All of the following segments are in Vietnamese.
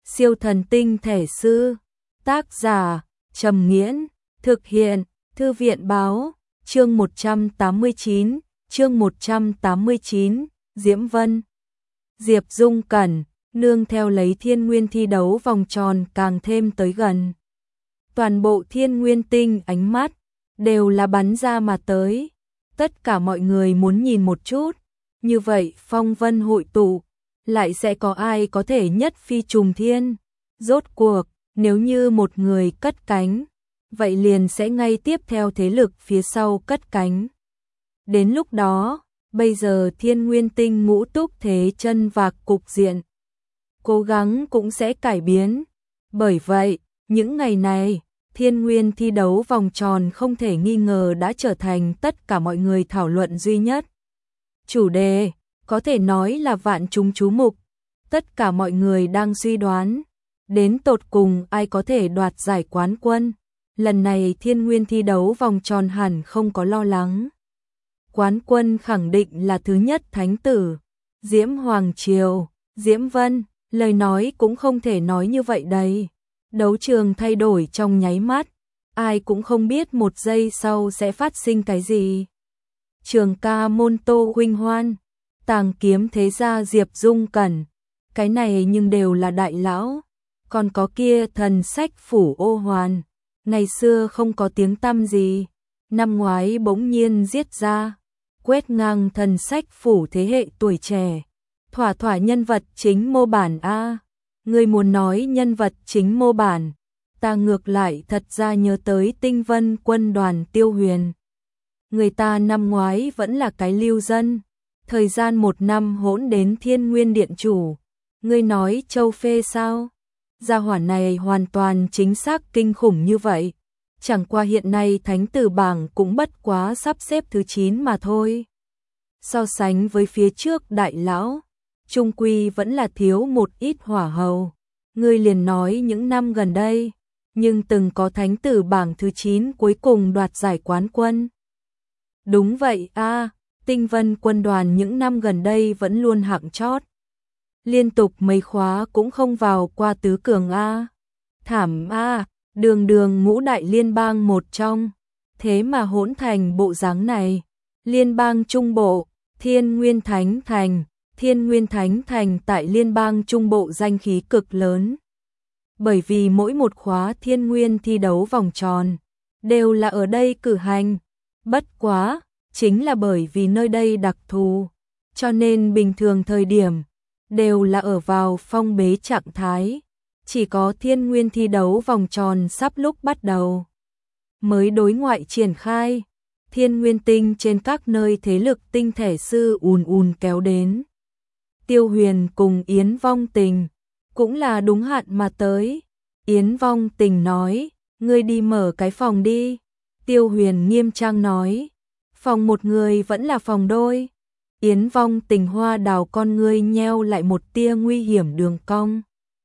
Siêu thần tinh thể sư. Tác giả Trầm Nghiễn. Thực hiện Thư viện Báo. Chương 189. Chương 189. Diễm Vân. Diệp Dung Cẩn nương theo lấy Thiên Nguyên thi đấu vòng tròn càng thêm tới gần. Toàn bộ Thiên Nguyên tinh ánh mắt đều là bắn ra mà tới. Tất cả mọi người muốn nhìn một chút, như vậy phong vân hội tụ, lại sẽ có ai có thể nhất phi trùng thiên. Rốt cuộc, nếu như một người cất cánh, vậy liền sẽ ngay tiếp theo thế lực phía sau cất cánh. Đến lúc đó, bây giờ Thiên Nguyên tinh ngũ túc thế chân vạc cục diện, cố gắng cũng sẽ cải biến. Bởi vậy, những ngày này, Thiên Nguyên thi đấu vòng tròn không thể nghi ngờ đã trở thành tất cả mọi người thảo luận duy nhất. Chủ đề, có thể nói là vạn chúng chú mục. Tất cả mọi người đang suy đoán, đến tột cùng ai có thể đoạt giải quán quân. Lần này Thiên Nguyên thi đấu vòng tròn hẳn không có lo lắng. Quán quân khẳng định là thứ nhất thánh tử, Diễm Hoàng Triều, Diễm Vân. Lời nói cũng không thể nói như vậy đấy. Đấu trường thay đổi trong nháy mắt, ai cũng không biết một giây sau sẽ phát sinh cái gì. Trường ca môn Tô Huynh Hoan, tàng kiếm thế gia Diệp Dung Cẩn, cái này nhưng đều là đại lão. Còn có kia thần sách phủ Ô Hoàn, ngày xưa không có tiếng tăm gì, năm ngoái bỗng nhiên giết ra, quét ngang thần sách phủ thế hệ tuổi trẻ. Thỏa thỏa nhân vật chính mô bản a. Người muốn nói nhân vật chính mô bản, ta ngược lại thật ra nhớ tới Tinh Vân quân đoàn Tiêu Huyền. Người ta năm ngoái vẫn là cái lưu dân, thời gian 1 năm hỗn đến Thiên Nguyên điện chủ. Ngươi nói Châu Phê sao? Gia hỏa này hoàn toàn chính xác kinh khủng như vậy. Chẳng qua hiện nay thánh tử bảng cũng bất quá sắp xếp thứ 9 mà thôi. So sánh với phía trước đại lão, trung quy vẫn là thiếu một ít hỏa hầu. Ngươi liền nói những năm gần đây, nhưng từng có thánh tử bảng thứ 9 cuối cùng đoạt giải quán quân. Đúng vậy a, Tinh Vân quân đoàn những năm gần đây vẫn luôn hạng chót. Liên tục mấy khóa cũng không vào qua tứ cường a. Thảm a, đường đường ngũ đại liên bang một trong, thế mà hỗn thành bộ dáng này. Liên bang trung bộ, Thiên Nguyên Thánh Thành. Thiên Nguyên Thánh Thành tại liên bang trung bộ danh khí cực lớn. Bởi vì mỗi một khóa Thiên Nguyên thi đấu vòng tròn đều là ở đây cử hành. Bất quá, chính là bởi vì nơi đây đặc thù, cho nên bình thường thời điểm đều là ở vào phong bế trạng thái. Chỉ có Thiên Nguyên thi đấu vòng tròn sắp lúc bắt đầu mới đối ngoại triển khai. Thiên Nguyên tinh trên các nơi thế lực tinh thể sư ùn ùn kéo đến. Tiêu Huyền cùng Yến Vong Tình cũng là đúng hạn mà tới. Yến Vong Tình nói, ngươi đi mở cái phòng đi. Tiêu Huyền nghiêm trang nói, phòng một người vẫn là phòng đôi. Yến Vong Tình hoa đào con ngươi nheo lại một tia nguy hiểm đường cong.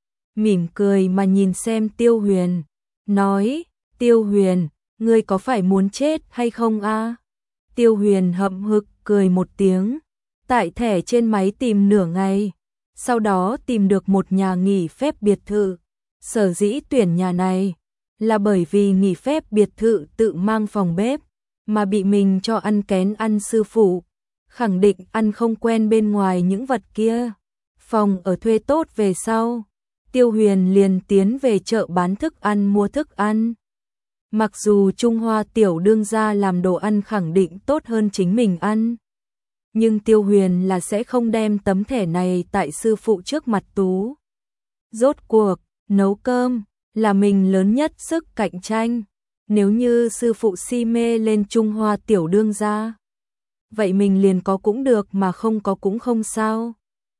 Mỉm cười mà nhìn xem Tiêu Huyền, nói, Tiêu Huyền, ngươi có phải muốn chết hay không a? Tiêu Huyền hậm hực cười một tiếng. Tại thẻ trên máy tìm nửa ngày, sau đó tìm được một nhà nghỉ phép biệt thự. Sở dĩ tuyển nhà này là bởi vì nghỉ phép biệt thự tự mang phòng bếp, mà bị mình cho ăn kén ăn sư phụ, khẳng định ăn không quen bên ngoài những vật kia. Phòng ở thuê tốt về sau, Tiêu Huyền liền tiến về chợ bán thức ăn mua thức ăn. Mặc dù Trung Hoa tiểu đương gia làm đồ ăn khẳng định tốt hơn chính mình ăn, nhưng Tiêu Huyền là sẽ không đem tấm thẻ này tại sư phụ trước mặt tú. Rốt cuộc, nấu cơm là mình lớn nhất sức cạnh tranh. Nếu như sư phụ si mê lên Trung Hoa tiểu đương gia, vậy mình liền có cũng được mà không có cũng không sao.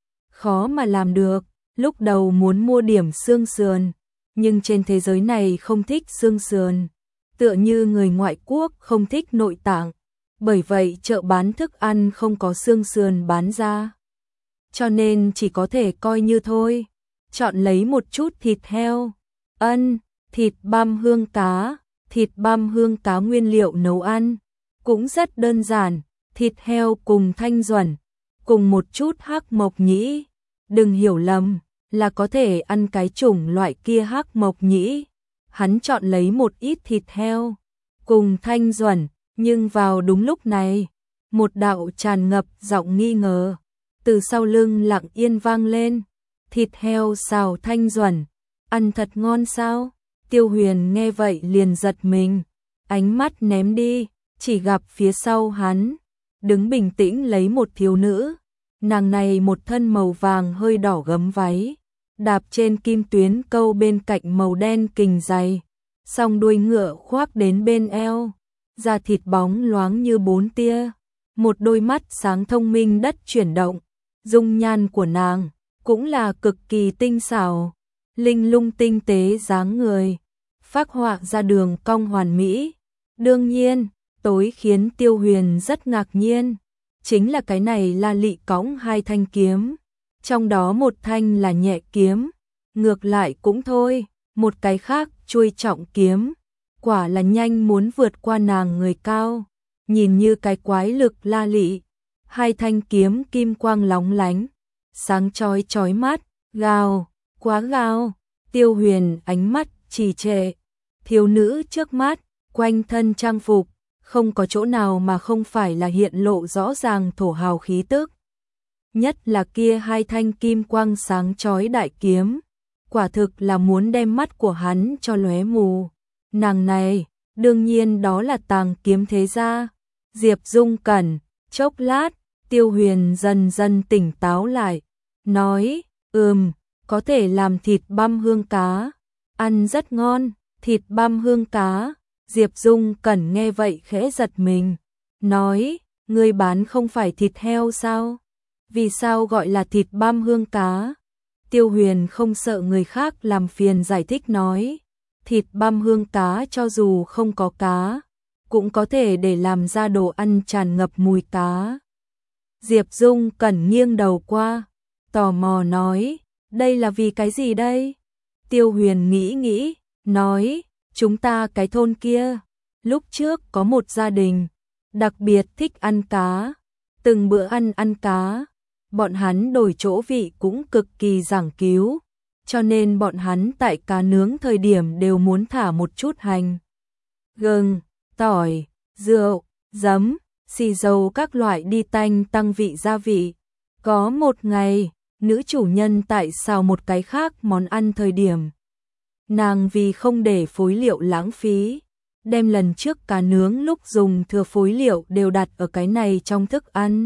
Khó mà làm được, lúc đầu muốn mua điểm xương sườn, nhưng trên thế giới này không thích xương sườn, tựa như người ngoại quốc không thích nội tạng. Bởi vậy chợ bán thức ăn không có xương sườn bán ra, cho nên chỉ có thể coi như thôi. Chọn lấy một chút thịt heo, thịt băm hương cá. Thịt băm hương cá nguyên liệu nấu ăn cũng rất đơn giản, thịt heo cùng thanh duẩn, cùng một chút hắc mộc nhĩ. Đừng hiểu lầm, là có thể ăn cái chủng loại kia hắc mộc nhĩ. Hắn chọn lấy một ít thịt heo cùng Thanh Duẩn, nhưng vào đúng lúc này, một đạo tràn ngập giọng nghi ngờ từ sau lưng lặng yên vang lên. Thịt heo xào Thanh Duẩn, ăn thật ngon sao? Tiêu Huyền nghe vậy liền giật mình, ánh mắt ném đi, chỉ gặp phía sau hắn đứng bình tĩnh lấy một thiếu nữ. Nàng này một thân màu vàng hơi đỏ gấm váy, đạp trên kim tuyến câu bên cạnh màu đen kình dày, song đuôi ngựa khoác đến bên eo, da thịt bóng loáng như bốn tia, một đôi mắt sáng thông minh đất chuyển động. Dung nhan của nàng cũng là cực kỳ tinh xảo, linh lung tinh tế dáng người, phác họa ra đường cong hoàn mỹ. Đương nhiên, tối khiến Tiêu Huyền rất ngạc nhiên, chính là cái này La Lị cõng hai thanh kiếm, trong đó một thanh là nhẹ kiếm, ngược lại cũng thôi, một cái khác chuôi trọng kiếm, quả là nhanh muốn vượt qua nàng người cao, nhìn như cái quái lực La Lị. Hai thanh kiếm kim quang lóng lánh, sáng chói chói mắt, gào, quá gào. Tiêu Huyền ánh mắt trì trệ, thiếu nữ trước mắt, quanh thân trang phục, không có chỗ nào mà không phải là hiện lộ rõ ràng thổ hào khí tức. Nhất là kia hai thanh kim quang sáng chói đại kiếm, quả thực là muốn đem mắt của hắn cho lóe mù. Nàng này, đương nhiên đó là Tàng Kiếm thế gia, Diệp Dung Cẩn. Chốc lát, Tiêu Huyền dần dần tỉnh táo lại, nói, có thể làm thịt băm hương cá, ăn rất ngon. Thịt băm hương cá. Diệp Dung Cẩn nghe vậy khẽ giật mình, nói, ngươi bán không phải thịt heo sao? Vì sao gọi là thịt băm hương cá? Tiêu Huyền không sợ người khác làm phiền giải thích nói, thịt băm hương cá cho dù không có cá, cũng có thể để làm ra đồ ăn tràn ngập mùi cá. Diệp Dung Cẩn nghiêng đầu qua, tò mò nói, đây là vì cái gì đây? Tiêu Huyền nghĩ, nói, chúng ta cái thôn kia, lúc trước có một gia đình, đặc biệt thích ăn cá, từng bữa ăn cá, bọn hắn đổi chỗ vị cũng cực kỳ giảng cứu, cho nên bọn hắn tại cá nướng thời điểm đều muốn thả một chút hành, gừng, tỏi, rượu, giấm, xì dầu các loại đi tanh tăng vị gia vị. Có một ngày, nữ chủ nhân tại xào một cái khác món ăn thời điểm, nàng vì không để phối liệu lãng phí, đem lần trước cá nướng lúc dùng thừa phối liệu đều đặt ở cái này trong thức ăn.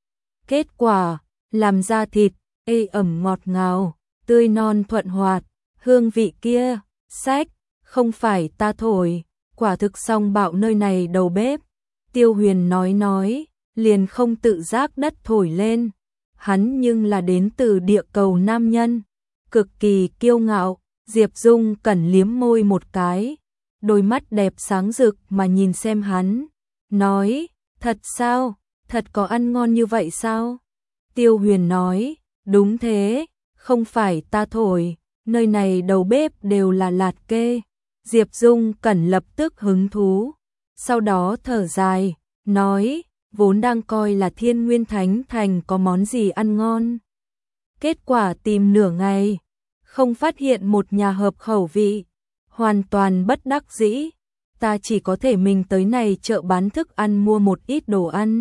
Kết quả, làm ra thịt, ê ẩm ngọt ngào, tươi non thuận hoạt, hương vị kia, sách, không phải ta thổi, quả thực song bạo nơi này đầu bếp. Tiêu Huyền nói, liền không tự giác đất thổi lên, hắn nhưng là đến từ địa cầu nam nhân, cực kỳ kiêu ngạo. Diệp Dung Cẩn liếm môi một cái, đôi mắt đẹp sáng rực mà nhìn xem hắn, nói, thật sao, thật có ăn ngon như vậy sao? Tiêu Huyền nói, đúng thế, không phải ta thổi, nơi này đầu bếp đều là lạt kê. Diệp Dung Cẩn lập tức hứng thú, sau đó thở dài, nói, vốn đang coi là Thiên Nguyên Thánh Thành có món gì ăn ngon. Kết quả tìm nửa ngày, không phát hiện một nhà hợp khẩu vị, hoàn toàn bất đắc dĩ, ta chỉ có thể mình tới này chợ bán thức ăn mua một ít đồ ăn.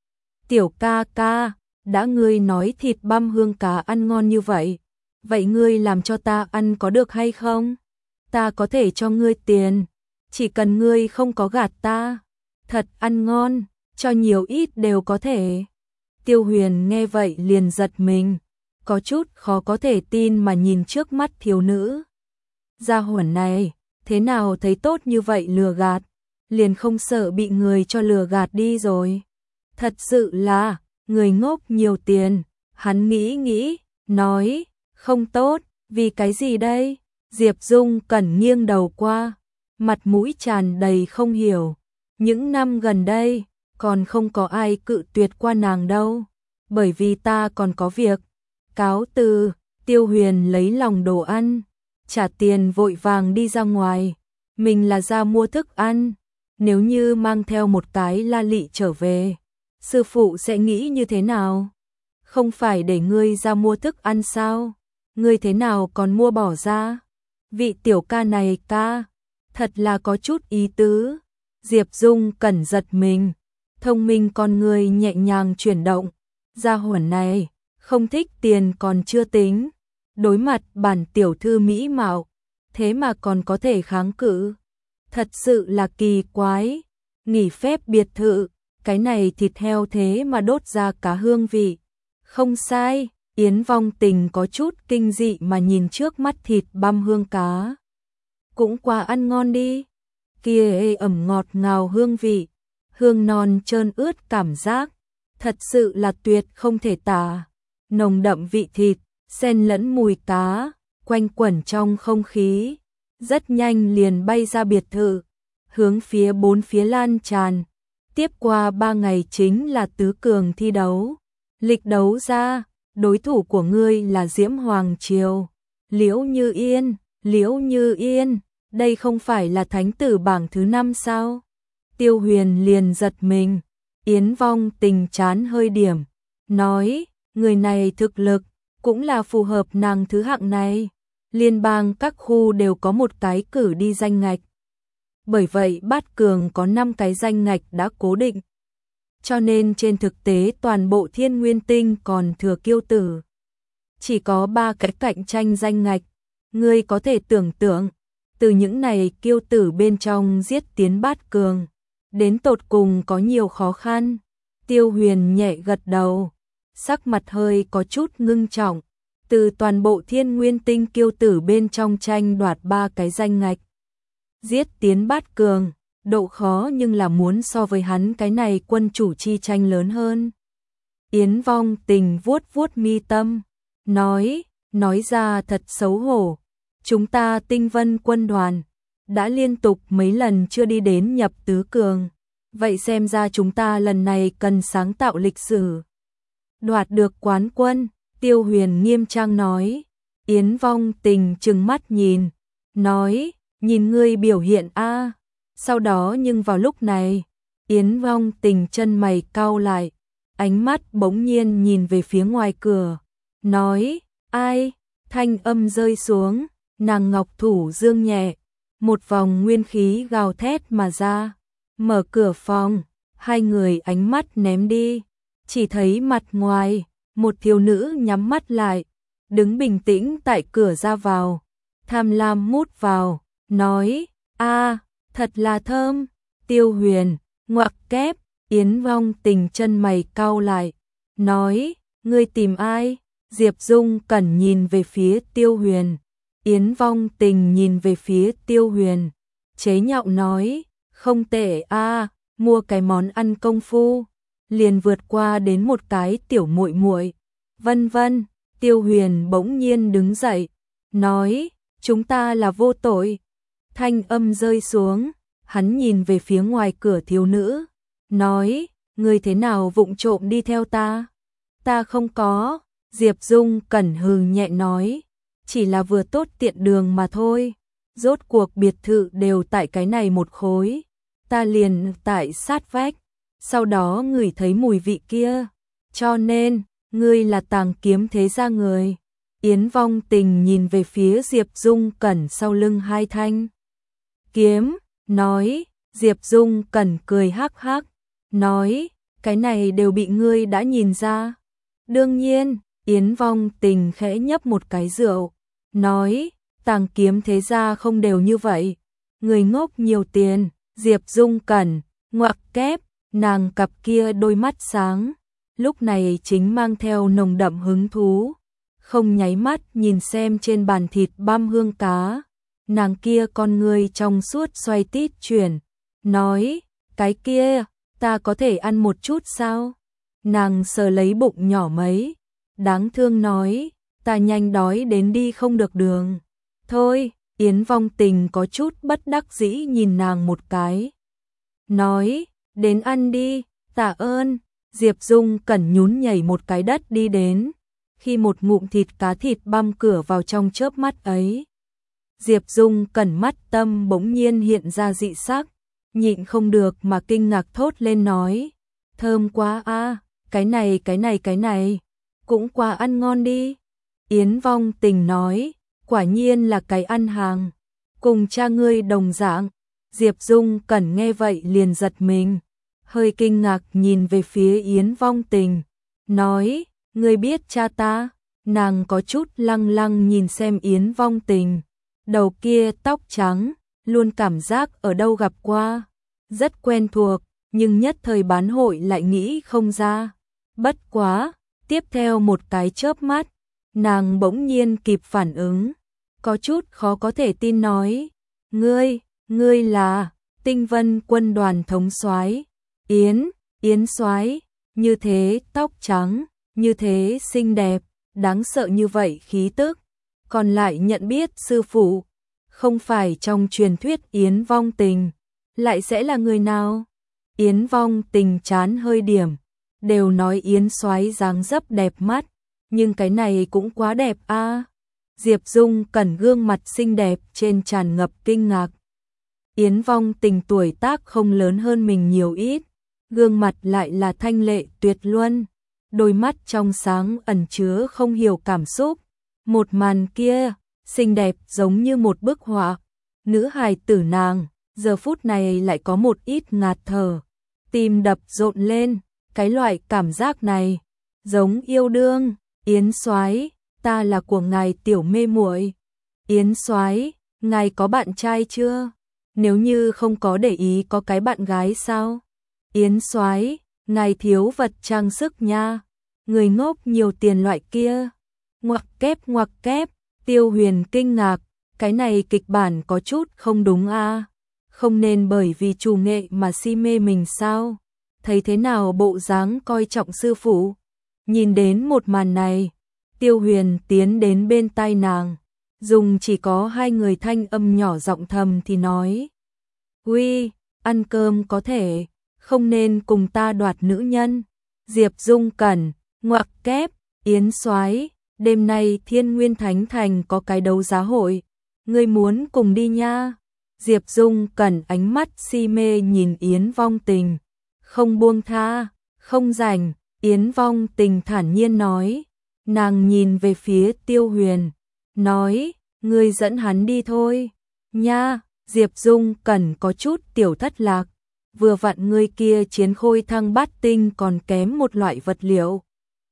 Tiểu ca ca, đã ngươi nói thịt băm hương cá ăn ngon như vậy, vậy ngươi làm cho ta ăn có được hay không? Ta có thể cho ngươi tiền, chỉ cần ngươi không có gạt ta. Thật ăn ngon, cho nhiều ít đều có thể. Tiêu Huyền nghe vậy liền giật mình, có chút khó có thể tin mà nhìn trước mắt thiếu nữ. Gia hỏa này, thế nào thấy tốt như vậy lừa gạt, liền không sợ bị người cho lừa gạt đi rồi. Thật sự là, người ngốc nhiều tiền. Hắn nghĩ, nói, không tốt, vì cái gì đây? Diệp Dung Cẩn nghiêng đầu qua, mặt mũi tràn đầy không hiểu. Những năm gần đây, còn không có ai cự tuyệt qua nàng đâu, bởi vì ta còn có việc. Cáo từ. Tiêu Huyền lấy lòng đồ ăn, trả tiền vội vàng đi ra ngoài. Mình là ra mua thức ăn, nếu như mang theo một cái La Lị trở về, sư phụ sẽ nghĩ như thế nào? Không phải để ngươi ra mua thức ăn sao? ngươi thế nào còn mua bỏ ra? Vị tiểu ca này ca, thật là có chút ý tứ. Diệp Dung Cẩn giật mình, thông minh con người nhẹ nhàng chuyển động. Gia hỏa này, không thích tiền còn chưa tính. Đối mặt bản tiểu thư mỹ mạo, thế mà còn có thể kháng cự. Thật sự là kỳ quái. Nghỉ phép biệt thự, cái này thịt heo thế mà đốt ra cá hương vị. Không sai, Yến Vong Tình có chút kinh dị mà nhìn trước mắt thịt băm hương cá. Cũng quá ăn ngon đi. Kia ẩm ngọt ngào hương vị, hương non trơn ướt cảm giác, thật sự là tuyệt không thể tả. Nồng đậm vị thịt, xen lẫn mùi cá, quanh quẩn trong không khí, rất nhanh liền bay ra biệt thự, hướng phía bốn phía lan tràn. Tiếp qua 3 ngày chính là tứ cường thi đấu. Lịch đấu ra, đối thủ của ngươi là Diễm Hoàng Triều. Liễu Như Yên, Liễu Như Yên, đây không phải là thánh tử bảng thứ 5 sao? Tiêu Huyền liền giật mình, Yến Vong Tình chán hơi điểm, nói, người này thực lực, cũng là phù hợp nàng thứ hạng này. Liên bang các khu đều có một cái cử đi danh ngạch. Bởi vậy bát cường có 5 cái danh ngạch đã cố định. Cho nên trên thực tế toàn bộ Thiên Nguyên Tinh còn thừa kiêu tử. Chỉ có 3 cái cạnh tranh danh ngạch. Ngươi có thể tưởng tượng, từ những này kiêu tử bên trong giết tiến bát cường, đến tột cùng có nhiều khó khăn. Tiêu Huyền nhẹ gật đầu, sắc mặt hơi có chút ngưng trọng. Từ toàn bộ Thiên Nguyên Tinh kiêu tử bên trong tranh đoạt 3 cái danh ngạch, giết tiến bát cường, độ khó nhưng là muốn so với hắn cái này quân chủ chi tranh lớn hơn. Yến Vong Tình vuốt vuốt mi tâm, nói ra thật xấu hổ. Chúng ta Tinh Vân quân đoàn đã liên tục mấy lần chưa đi đến nhập tứ cường, vậy xem ra chúng ta lần này cần sáng tạo lịch sử. Đoạt được quán quân, Tiêu Huyền nghiêm trang nói. Yến Vong Tình trừng mắt nhìn, nói, nhìn ngươi biểu hiện a. Sau đó nhưng vào lúc này, Yến Vong Tình chân mày cau lại, ánh mắt bỗng nhiên nhìn về phía ngoài cửa, nói, ai? Thanh âm rơi xuống, nàng ngọc thủ dương nhẹ, một vòng nguyên khí gào thét mà ra, mở cửa phòng, hai người ánh mắt ném đi, chỉ thấy mặt ngoài, một thiếu nữ nhắm mắt lại, đứng bình tĩnh tại cửa ra vào, tham lam mút vào, nói, a, thật là thơm. Tiêu Huyền, ngoặc kép, Yến Vong Tình chân mày cau lại, nói, ngươi tìm ai? Diệp Dung Cẩn nhìn về phía Tiêu Huyền, Yến Vong Tình nhìn về phía Tiêu Huyền, chế nhạo nói, không tệ a, mua cái món ăn công phu, liền vượt qua đến một cái tiểu muội muội. Vân vân. Tiêu Huyền bỗng nhiên đứng dậy, nói, chúng ta là vô tội. Thanh âm rơi xuống, hắn nhìn về phía ngoài cửa thiếu nữ, nói, ngươi thế nào vụng trộm đi theo ta? Ta không có. Diệp Dung Cẩn hừ nhẹ nói, chỉ là vừa tốt tiện đường mà thôi. Rốt cuộc biệt thự đều tại cái này một khối, ta liền tại sát vách, sau đó ngửi thấy mùi vị kia, cho nên ngươi là Tàng Kiếm thế gia người. Yến Vong Tình nhìn về phía Diệp Dung Cẩn sau lưng hai thanh kiếm, nói, Diệp Dung Cẩn cười hắc hắc, nói, cái này đều bị ngươi đã nhìn ra. Đương nhiên. Yến Vong Tình khẽ nhấp một cái rượu, nói, Tàng Kiếm thế gia không đều như vậy, người ngốc nhiều tiền. Diệp Dung Cẩn, ngoặc kép, nàng cặp kia đôi mắt sáng, lúc này chính mang theo nồng đậm hứng thú, không nháy mắt nhìn xem trên bàn thịt băm hương cá, nàng kia con người trong suốt xoay tít chuyển, nói, cái kia, ta có thể ăn một chút sao? Nàng sờ lấy bụng nhỏ mấy, đáng thương nói, ta nhanh đói đến đi không được đường. Thôi, Yến Vong Tình có chút bất đắc dĩ nhìn nàng một cái, nói, đến ăn đi, tạ ơn. Diệp Dung Cẩn nhún nhảy một cái đất đi đến, khi một ngụm thịt cá thịt băm cửa vào trong chớp mắt ấy. Diệp Dung Cẩn mắt tâm bỗng nhiên hiện ra dị sắc, nhịn không được mà kinh ngạc thốt lên nói, thơm quá a, cái này, cũng quá ăn ngon đi. Yến Vong Tình nói, quả nhiên là cái ăn hàng, cùng cha ngươi đồng dạng. Diệp Dung Cẩn nghe vậy liền giật mình, hơi kinh ngạc nhìn về phía Yến Vong Tình, nói, ngươi biết cha ta? Nàng có chút lăng lăng nhìn xem Yến Vong Tình, đầu kia tóc trắng, luôn cảm giác ở đâu gặp qua, rất quen thuộc, nhưng nhất thời bán hội lại nghĩ không ra. Bất quá, tiếp theo một cái chớp mắt, nàng bỗng nhiên kịp phản ứng, có chút khó có thể tin nói, ngươi là Tinh Vân quân đoàn thống soái, Yến soái, như thế tóc trắng, như thế xinh đẹp, đáng sợ như vậy khí tức, còn lại nhận biết sư phụ, không phải trong truyền thuyết Yến Vong Tình, lại sẽ là người nào? Yến Vong Tình chán hơi điểm, đều nói Yến soái dáng dấp đẹp mắt, nhưng cái này cũng quá đẹp a. Diệp Dung Cẩn gương mặt xinh đẹp trên tràn ngập kinh ngạc. Yến Vong Tình tuổi tác không lớn hơn mình nhiều ít, gương mặt lại là thanh lệ tuyệt luân, đôi mắt trong sáng ẩn chứa không hiểu cảm xúc. Một màn kia, xinh đẹp giống như một bức họa. Nữ hài tử nàng, giờ phút này lại có một ít ngạt thở, tim đập rộn lên, cái loại cảm giác này, giống yêu đương. Yến soái, ta là của ngài tiểu mê muội. Yến soái, ngài có bạn trai chưa? Nếu như không có để ý có cái bạn gái sao? Yến soái, ngài thiếu vật trang sức nha, người ngốc nhiều tiền loại kia. Ngoặc kép, Tiêu Huyền kinh ngạc, cái này kịch bản có chút không đúng a, không nên bởi vì chủ nghệ mà si mê mình sao? Thấy thế nào bộ dáng coi trọng sư phụ? Nhìn đến một màn này, Tiêu Huyền tiến đến bên tai nàng, dùng chỉ có hai người thanh âm nhỏ giọng thầm thì nói, "Uy, ăn cơm có thể, không nên cùng ta đoạt nữ nhân." Diệp Dung Cẩn, ngoặc kép, Yến soái, đêm nay Thiên Nguyên Thánh Thành có cái đấu giá hội, ngươi muốn cùng đi nha? Diệp Dung Cẩn ánh mắt si mê nhìn Yến Vong Tình, không buông tha, không rảnh. Yến Vong Tình thản nhiên nói, nàng nhìn về phía Tiêu Huyền, nói, ngươi dẫn hắn đi thôi, nha. Diệp Dung Cẩn có chút tiểu thất lạc, vừa vặn ngươi kia chiến khôi thăng bát tinh còn kém một loại vật liệu.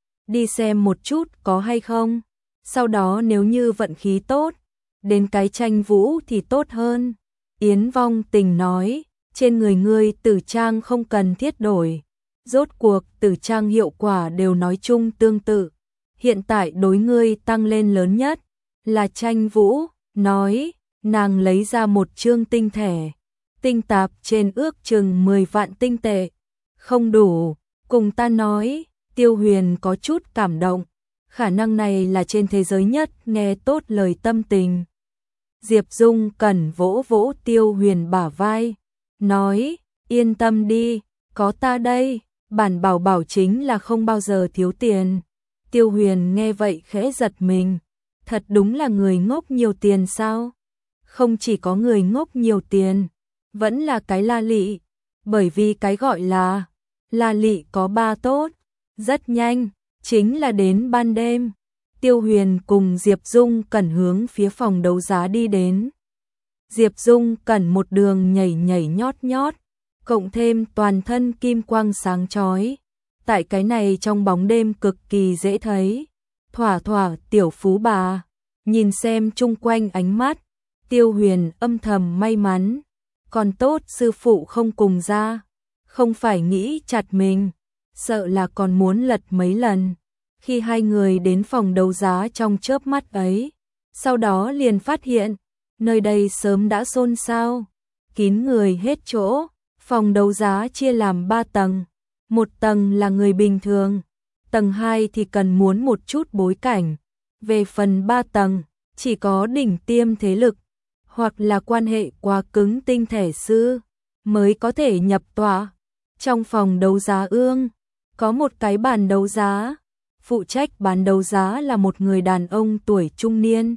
Đi xem một chút có hay không, sau đó nếu như vận khí tốt, đến cái tranh vũ thì tốt hơn. Yến Vong Tình nói, trên người ngươi tử trang không cần thiết đổi. Rốt cuộc tử trang hiệu quả đều nói chung tương tự. Hiện tại đối ngươi tăng lên lớn nhất là tranh vũ. Nói, nàng lấy ra một chương tinh thẻ. Tinh tạp trên ước chừng 10 vạn tinh tệ. Không đủ, cùng ta nói. Tiêu Huyền có chút cảm động. Khả năng này là trên thế giới nhất nghe tốt lời tâm tình. Diệp Dung Cẩn vỗ vỗ Tiêu Huyền bả vai. Nói, yên tâm đi, có ta đây. Bản bảo bảo chính là không bao giờ thiếu tiền. Tiêu Huyền nghe vậy khẽ giật mình. Thật đúng là người ngốc nhiều tiền sao? Không chỉ có người ngốc nhiều tiền, vẫn là cái la lị. Bởi vì cái gọi là la lị có ba tốt. Rất nhanh, chính là đến ban đêm. Tiêu Huyền cùng Diệp Dung Cẩn hướng phía phòng đấu giá đi đến. Diệp Dung Cẩn một đường nhảy nhảy nhót nhót, cộng thêm toàn thân kim quang sáng chói. Tại cái này trong bóng đêm cực kỳ dễ thấy. Thỏa thỏa tiểu phú bà, nhìn xem chung quanh ánh mắt, Tiêu Huyền âm thầm may mắn. Còn tốt sư phụ không cùng ra, không phải nghĩ chặt mình, sợ là còn muốn lật mấy lần. Khi hai người đến phòng đấu giá trong chớp mắt ấy, sau đó liền phát hiện, nơi đây sớm đã xôn xao, kín người hết chỗ. Phòng đấu giá chia làm 3 tầng, một tầng là người bình thường, tầng 2 thì cần muốn một chút bối cảnh. Về phần 3 tầng, chỉ có đỉnh tiêm thế lực, hoặc là quan hệ quá cứng tinh thể sư, mới có thể nhập tọa. Trong phòng đấu giá ương, có một cái bàn đấu giá, phụ trách bán đấu giá là một người đàn ông tuổi trung niên.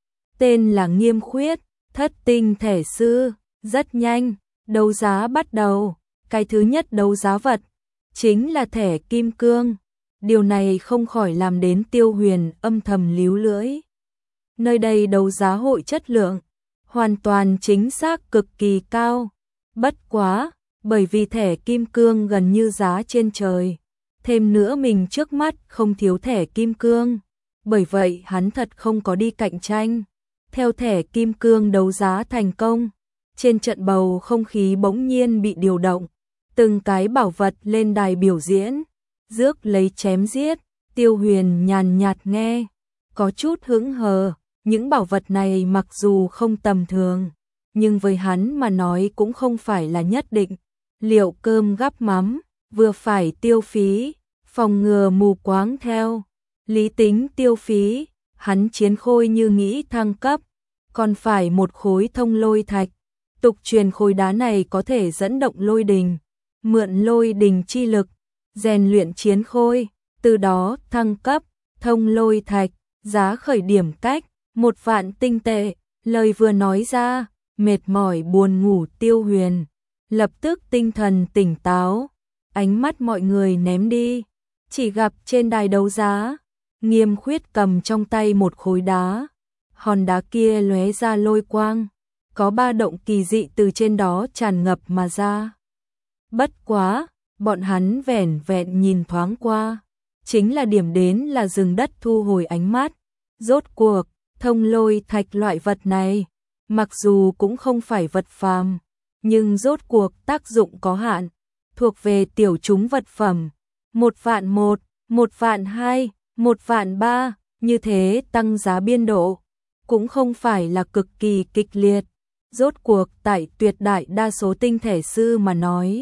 Tên là Nghiêm Khuyết, thất tinh thể sư. Rất nhanh, đấu giá bắt đầu. Cái thứ nhất đấu giá vật chính là thẻ kim cương. Điều này không khỏi làm đến Tiêu Huyền âm thầm líu lưỡi. Nơi đây đấu giá hội chất lượng hoàn toàn chính xác cực kỳ cao. Bất quá, bởi vì thẻ kim cương gần như giá trên trời. Thêm nữa mình trước mắt không thiếu thẻ kim cương. Bởi vậy hắn thật không có đi cạnh tranh. Theo thẻ kim cương đấu giá thành công, trên trận bầu không khí bỗng nhiên bị điều động. Từng cái bảo vật lên đài biểu diễn, rước lấy chém giết. Tiêu Huyền nhàn nhạt nghe, có chút hững hờ. Những bảo vật này mặc dù không tầm thường, nhưng với hắn mà nói cũng không phải là nhất định. Liệu cơm gắp mắm, vừa phải tiêu phí, phòng ngừa mù quáng theo. Lý tính tiêu phí, hắn chiến khôi như nghĩ thăng cấp, còn phải một khối thông lôi thạch. Tục truyền khối đá này có thể dẫn động lôi đình, mượn lôi đình chi lực, rèn luyện chiến khôi, từ đó thăng cấp. Thông lôi thạch, giá khởi điểm cách 1.000.000 tinh tệ. Lời vừa nói ra, mệt mỏi buồn ngủ Tiêu Huyền lập tức tinh thần tỉnh táo, ánh mắt mọi người ném đi, chỉ gặp trên đài đấu giá, Nghiêm Khuyết cầm trong tay một khối đá, hòn đá kia lóe ra lôi quang, có ba động kỳ dị từ trên đó tràn ngập mà ra. Bất quá, bọn hắn vẻn vẹn nhìn thoáng qua, chính là điểm đến là dừng đất thu hồi ánh mắt. Rốt cuộc, thông lôi thạch loại vật này, mặc dù cũng không phải vật phàm, nhưng rốt cuộc tác dụng có hạn, thuộc về tiểu chúng vật phẩm. 1.100.000, 1.200.000, 1.300.000, như thế tăng giá biên độ, cũng không phải là cực kỳ kịch liệt. Rốt cuộc tại tuyệt đại đa số tinh thể sư mà nói,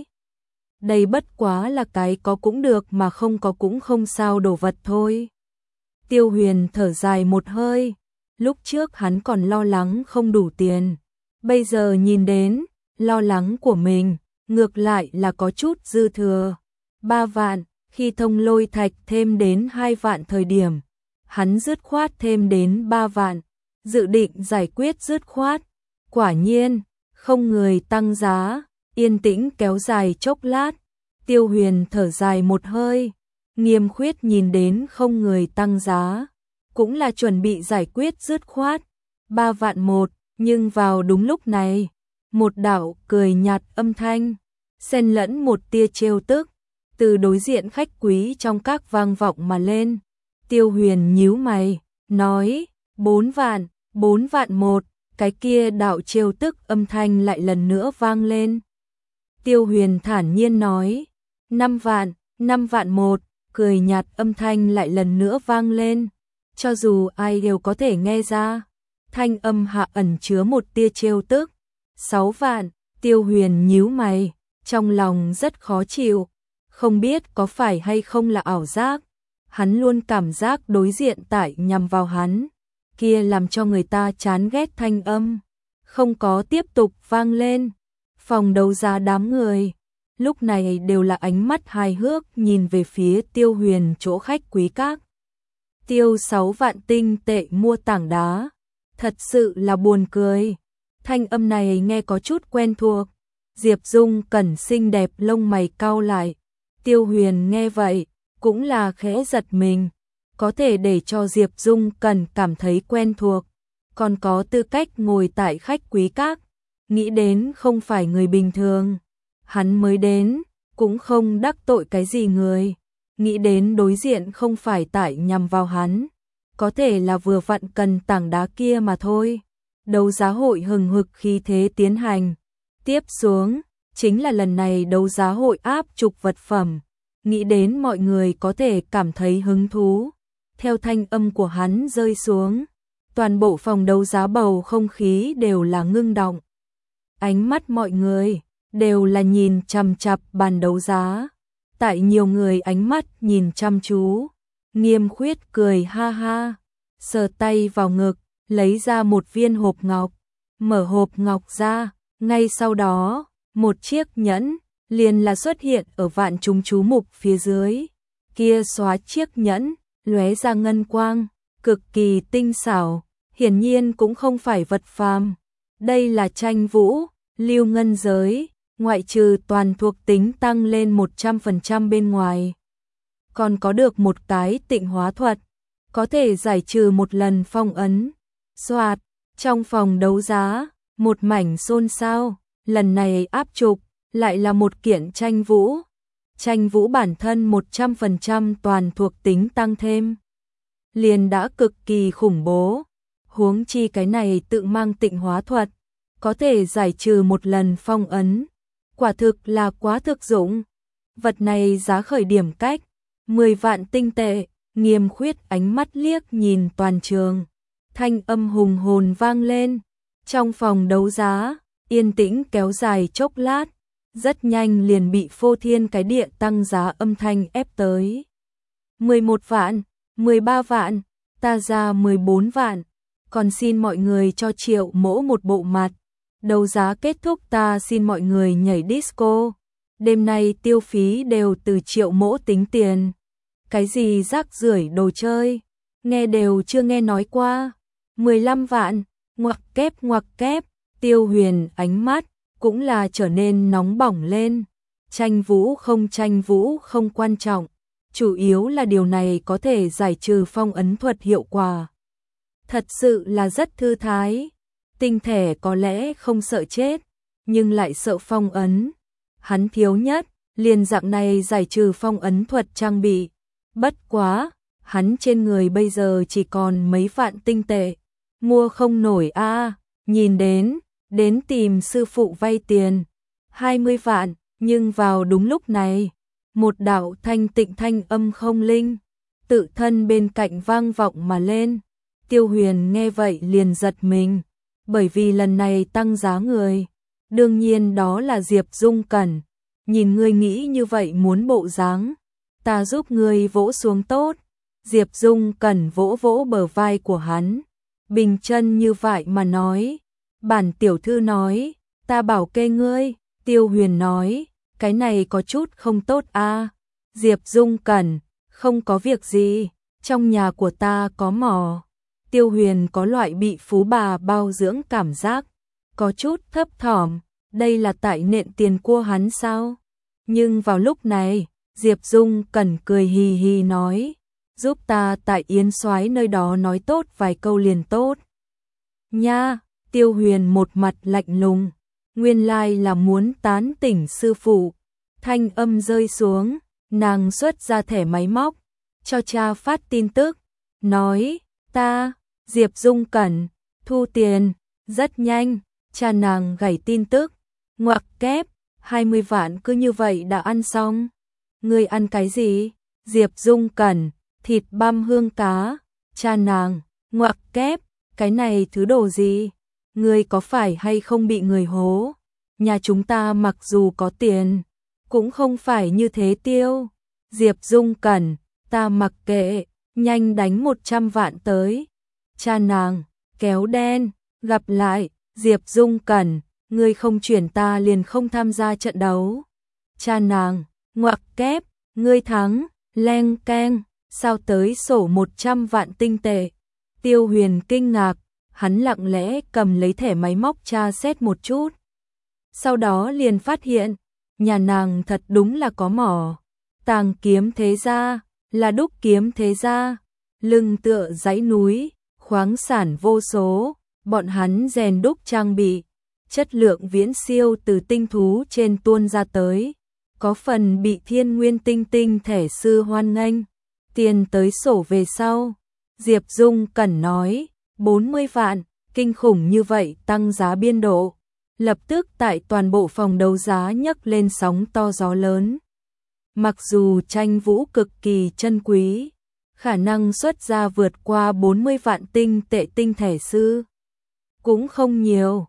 đây bất quá là cái có cũng được mà không có cũng không sao đồ vật thôi. Tiêu Huyền thở dài một hơi, lúc trước hắn còn lo lắng không đủ tiền, bây giờ nhìn đến, lo lắng của mình, ngược lại là có chút dư thừa. 3 vạn, khi thông lôi thạch thêm đến 2 vạn thời điểm, hắn dứt khoát thêm đến 3 vạn, dự định giải quyết dứt khoát. Quả nhiên, không người tăng giá, yên tĩnh kéo dài chốc lát, Tiêu Huyền thở dài một hơi. Nghiêm Khuyết nhìn đến không người tăng giá, cũng là chuẩn bị giải quyết dứt khoát. 3.100.000, nhưng vào đúng lúc này, một đạo cười nhạt âm thanh, xen lẫn một tia trêu tức, từ đối diện khách quý trong các vang vọng mà lên. Tiêu Huyền nhíu mày, nói, 4 vạn, 4.100.000, cái kia đạo trêu tức âm thanh lại lần nữa vang lên. Tiêu Huyền thản nhiên nói, 5 vạn, 5.100.000, cười nhạt âm thanh lại lần nữa vang lên, cho dù ai đều có thể nghe ra. Thanh âm hạ ẩn chứa một tia trêu tức. 6 vạn, Tiêu Huyền nhíu mày, trong lòng rất khó chịu, không biết có phải hay không là ảo giác. Hắn luôn cảm giác đối diện tại nhằm vào hắn, kia làm cho người ta chán ghét thanh âm, không có tiếp tục vang lên. Phòng đấu giá đám người, lúc này đều là ánh mắt hài hước nhìn về phía Tiêu Huyền chỗ khách quý các. Tiêu 6 vạn tinh tệ mua tảng đá, thật sự là buồn cười. Thanh âm này nghe có chút quen thuộc. Diệp Dung Cẩn xinh đẹp lông mày cau lại. Tiêu Huyền nghe vậy, cũng là khẽ giật mình. Có thể để cho Diệp Dung Cẩn cảm thấy quen thuộc, còn có tư cách ngồi tại khách quý các. Nghĩ đến không phải người bình thường, hắn mới đến, cũng không đắc tội cái gì người. Nghĩ đến đối diện không phải tại nhằm vào hắn, có thể là vừa vặn cần tảng đá kia mà thôi. Đấu giá hội hừng hực khí thế tiến hành. Tiếp xuống, chính là lần này đấu giá hội áp trục vật phẩm. Nghĩ đến mọi người có thể cảm thấy hứng thú. Theo thanh âm của hắn rơi xuống, toàn bộ phòng đấu giá bầu không khí đều là ngưng động. Ánh mắt mọi người đều là nhìn chằm chằm bàn đấu giá. Tại nhiều người ánh mắt nhìn chăm chú, Nghiêm Khuyết cười ha ha, sờ tay vào ngực, lấy ra một viên hộp ngọc, mở hộp ngọc ra, ngay sau đó, một chiếc nhẫn liền là xuất hiện ở vạn chúng chú mục phía dưới. Kia xóa chiếc nhẫn, lóe ra ngân quang, cực kỳ tinh xảo, hiển nhiên cũng không phải vật phàm. Đây là tranh vũ, lưu ngân giới, ngoại trừ toàn thuộc tính tăng lên 100% bên ngoài. còn có được một cái tịnh hóa thuật, có thể giải trừ một lần phong ấn. Soạt, trong phòng đấu giá, một mảnh xôn xao, lần này áp trục, lại là một kiện tranh vũ. Tranh vũ bản thân 100% toàn thuộc tính tăng thêm, liền đã cực kỳ khủng bố, huống chi cái này tự mang tịnh hóa thuật, có thể giải trừ một lần phong ấn, quả thực là quá thực dụng. Vật này giá khởi điểm cách 10 vạn tinh tệ. Nghiêm Khuyết ánh mắt liếc nhìn toàn trường, thanh âm hùng hồn vang lên. Trong phòng đấu giá, yên tĩnh kéo dài chốc lát, rất nhanh liền bị phô thiên cái địa tăng giá âm thanh ép tới. 11 vạn, 13 vạn, ta ra 14 vạn, còn xin mọi người cho Triệu Mỗ một bộ mặt. Đấu giá kết thúc ta xin mọi người nhảy disco. Đêm nay tiêu phí đều từ Triệu Mỗ tính tiền. Cái gì rác rưởi đồ chơi, nghe đều chưa nghe nói qua. 15 vạn, ngoặc kép, Tiêu Huyền ánh mắt cũng là trở nên nóng bỏng lên. Tranh vũ không quan trọng, chủ yếu là điều này có thể giải trừ phong ấn thuật hiệu quả. Thật sự là rất thư thái. Tinh thể có lẽ không sợ chết, nhưng lại sợ phong ấn. Hắn thiếu nhất, liền dạng này giải trừ phong ấn thuật trang bị. Bất quá, hắn trên người bây giờ chỉ còn mấy vạn tinh tệ, mua không nổi a. Nhìn đến tìm sư phụ vay tiền, 20 vạn, nhưng vào đúng lúc này, một đạo thanh tịnh thanh âm không linh, tự thân bên cạnh vang vọng mà lên. Tiêu Huyền nghe vậy liền giật mình, bởi vì lần này tăng giá người, đương nhiên đó là Diệp Dung Cẩn. Nhìn ngươi nghĩ như vậy muốn bộ dáng, ta giúp ngươi vỗ xuống tốt. Diệp Dung Cẩn vỗ vỗ bờ vai của hắn, bình chân như vậy mà nói, bản tiểu thư nói, ta bảo kê ngươi. Tiêu Huyền nói, cái này có chút không tốt a. Diệp Dung Cẩn, không có việc gì, trong nhà của ta có mỏ. Tiêu Huyền có loại bị phú bà bao dưỡng cảm giác, có chút thấp thỏm, đây là tại nện tiền của hắn sao? Nhưng vào lúc này, Diệp Dung Cẩn cười hì hì nói, giúp ta tại Yến Soái nơi đó nói tốt vài câu liền tốt. Nha, Tiêu Huyền một mặt lạnh lùng, nguyên lai là muốn tán tỉnh sư phụ. Thanh âm rơi xuống, nàng xuất ra thẻ máy móc, cho cha phát tin tức, nói, ta, Diệp Dung Cẩn, thu tiền. Rất nhanh, cha nàng gảy tin tức, ngoặc kép, 20 vạn cứ như vậy đã ăn xong. Ngươi ăn cái gì? Diệp Dung Cẩn, thịt băm hương cá. Cha nàng, ngoặc kép, cái này thứ đồ gì? Ngươi có phải hay không bị người hố? Nhà chúng ta mặc dù có tiền, cũng không phải như thế tiêu. Diệp Dung Cẩn, ta mặc kệ, nhanh đánh 100 vạn tới. Cha nàng, kéo đen, gặp lại. Diệp Dung Cẩn, ngươi không chuyển ta liền không tham gia trận đấu. Cha nàng, ngoặc kép, ngươi thắng, leng keng, sao tới sổ 100 vạn tinh tệ. Tiêu Huyền kinh ngạc, hắn lặng lẽ cầm lấy thẻ máy móc tra xét một chút. Sau đó liền phát hiện, nhà nàng thật đúng là có mỏ. Tàng kiếm thế gia, là đúc kiếm thế gia, lưng tựa dãy núi, khoáng sản vô số, bọn hắn rèn đúc trang bị, chất lượng viễn siêu từ tinh thú trên tuôn ra tới, có phần bị Thiên Nguyên Tinh Tinh thể sư hoan nghênh. Tiền tới sổ về sau, Diệp Dung Cẩn nói, 40 vạn, kinh khủng như vậy tăng giá biên độ, lập tức tại toàn bộ phòng đấu giá nhấc lên sóng to gió lớn. Mặc dù tranh vũ cực kỳ chân quý, khả năng xuất ra vượt qua 40 vạn tinh tệ tinh thể sư cũng không nhiều.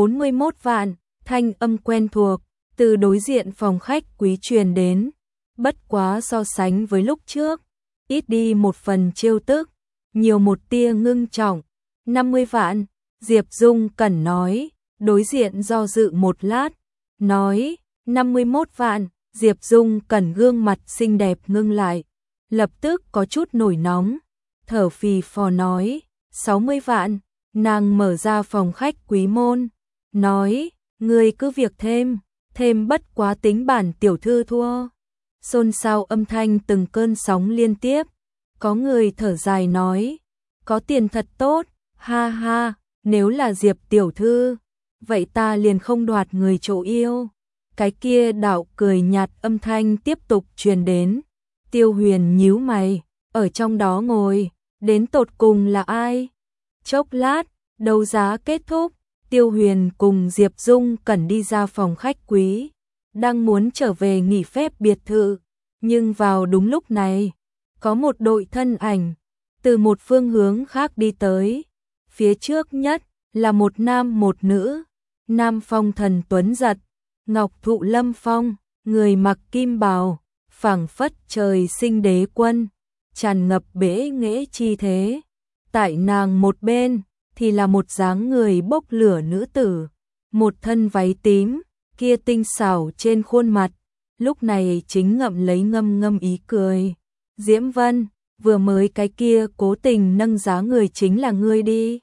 41 vạn, thanh âm quen thuộc, từ đối diện phòng khách quý truyền đến, bất quá so sánh với lúc trước, ít đi một phần trêu tức, nhiều một tia ngưng trọng. 50 vạn, Diệp Dung Cẩn nói, đối diện do dự một lát, nói, 51 vạn, Diệp Dung Cẩn gương mặt xinh đẹp ngưng lại, lập tức có chút nổi nóng, thở phì phò nói, 60 vạn, nàng mở ra phòng khách quý môn, nói, ngươi cứ việc thêm bất quá tính bản tiểu thư thua. Xôn xao âm thanh từng cơn sóng liên tiếp. Có người thở dài nói, có tiền thật tốt, ha ha, nếu là Diệp tiểu thư, vậy ta liền không đoạt người chỗ yêu. Cái kia đạo cười nhạt âm thanh tiếp tục truyền đến. Tiêu Huyền nhíu mày, ở trong đó ngồi, đến tột cùng là ai? Chốc lát, đấu giá kết thúc, Tiêu Huyền cùng Diệp Dung Cẩn đi ra phòng khách quý, đang muốn trở về nghỉ phép biệt thự, nhưng vào đúng lúc này, có một đội thân ảnh từ một phương hướng khác đi tới. Phía trước nhất là một nam một nữ, nam phong thần tuấn giật, ngọc thụ lâm phong, người mặc kim bào, phảng phất trời sinh đế quân, tràn ngập bế nghệ chi thế. Tại nàng một bên thì là một dáng người bốc lửa nữ tử, một thân váy tím, kia tinh xảo trên khuôn mặt, lúc này chính ngậm lấy ngâm ngâm ý cười. Diễm Vân, vừa mới cái kia cố tình nâng giá người chính là ngươi đi.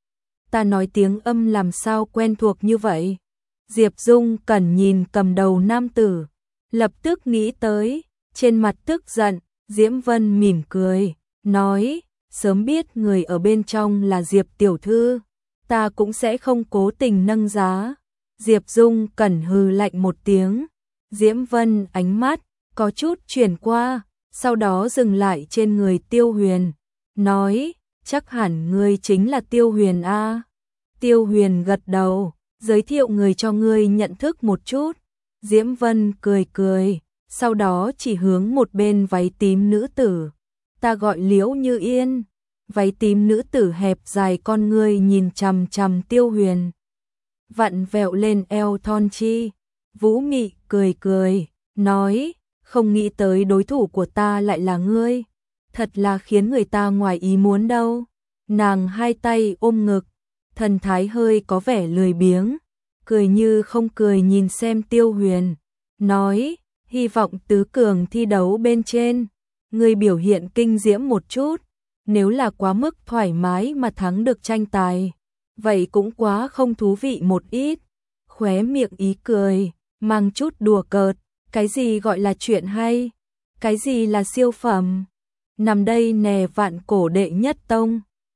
Ta nói tiếng âm làm sao quen thuộc như vậy. Diệp Dung Cẩn nhìn cầm đầu nam tử, lập tức nghĩ tới, trên mặt tức giận, Diễm Vân mỉm cười, nói, sớm biết người ở bên trong là Diệp tiểu thư, ta cũng sẽ không cố tình nâng giá. Diệp Dung Cẩn hừ lạnh một tiếng, Diễm Vân ánh mắt có chút chuyển qua, sau đó dừng lại trên người Tiêu Huyền, nói, chắc hẳn ngươi chính là Tiêu Huyền a. Tiêu Huyền gật đầu, giới thiệu người cho ngươi nhận thức một chút. Diễm Vân cười cười, sau đó chỉ hướng một bên váy tím nữ tử. Ta gọi Liễu Như Yên. Váy tím nữ tử hẹp dài con ngươi nhìn chằm chằm Tiêu Huyền, vặn vẹo lên eo thon chi. Vũ Mị cười cười, nói, không nghĩ tới đối thủ của ta lại là ngươi, thật là khiến người ta ngoài ý muốn đâu. Nàng hai tay ôm ngực, thần thái hơi có vẻ lười biếng, cười như không cười nhìn xem Tiêu Huyền, nói, hy vọng tứ cường thi đấu bên trên, ngươi biểu hiện kinh diễm một chút, nếu là quá mức thoải mái mà thắng được tranh tài, vậy cũng quá không thú vị một ít. Khóe miệng ý cười, mang chút đùa cợt, cái gì gọi là chuyện hay, cái gì là siêu phẩm, nằm đây nè vạn cổ đệ nhất tông.